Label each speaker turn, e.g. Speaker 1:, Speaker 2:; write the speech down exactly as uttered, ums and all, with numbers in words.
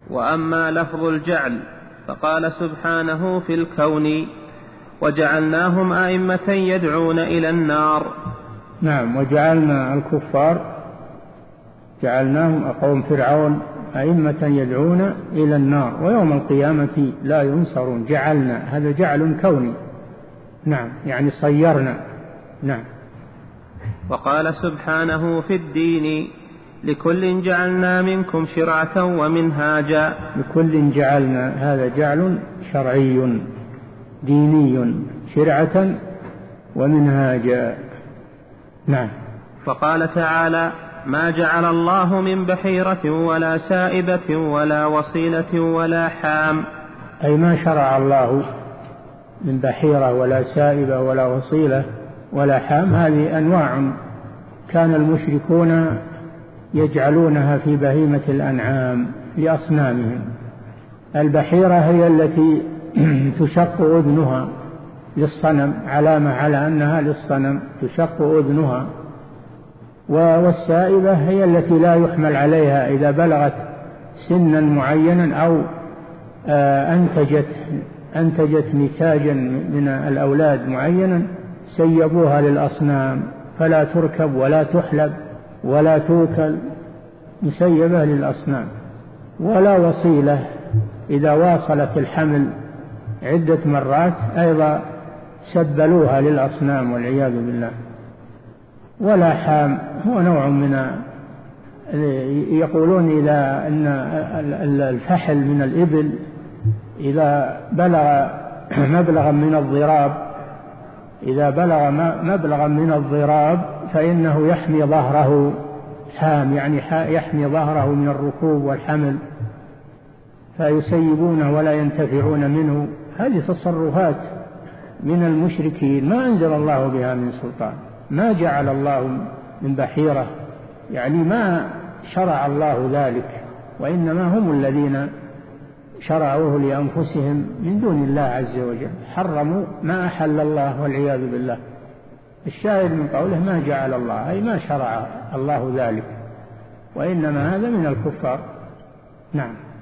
Speaker 1: وأما لفظ الجعل فقال سبحانه في الكون وجعلناهم أئمة يدعون إلى النار.
Speaker 2: نعم، وجعلنا الكفار جعلناهم قوم فرعون أئمة يدعون إلى النار ويوم القيامة لا ينصرون. جعلنا هذا جعل كوني، نعم، يعني صيرنا. نعم.
Speaker 1: وقال سبحانه في الدين لكل جعلنا منكم شرعة ومنهاجا.
Speaker 2: لكل جعلنا هذا جعل شرعي ديني، شرعة ومنهاجا. نعم.
Speaker 1: فقال تعالى ما جعل الله من بحيرة ولا سائبة ولا وصيلة ولا حام،
Speaker 2: أي ما شرع الله من بحيرة ولا سائبة ولا وصيلة ولا حام. هذه أنواع كان المشركون يجعلونها في بهيمة الأنعام لأصنامهم. البحيرة هي التي تشق أذنها للصنم، علامة على أنها للصنم، تشق أذنها. والسائبة هي التي لا يحمل عليها إذا بلغت سنا معينا أو أنتجت أنتجت نتاجا من الأولاد معينا سيبوها للأصنام فلا تركب ولا تحلب ولا توكل، مسيبة للأصنام. ولا وصيلة إذا واصلت الحمل عدة مرات أيضا سبلوها للأصنام والعياذ بالله. ولا حام هو نوع من، يقولون إذا أن الفحل من الإبل إذا بلغ مبلغا من الضراب إذا بلغ مبلغا من الضراب فإنه يحمي ظهره، حام يعني يحمي ظهره من الركوب والحمل، فيسيبونه ولا ينتفعون منه. هذه تصرفات من المشركين ما أنزل الله بها من سلطان. ما جعل الله من بحيرة، يعني ما شرع الله ذلك، وإنما هم الذين شرعوه لأنفسهم من دون الله عز وجل، حرموا ما أحل الله والعياذ بالله. الشاهد من قوله ما جعل الله أي ما شرع الله ذلك، وإنما هذا من الكفار. نعم.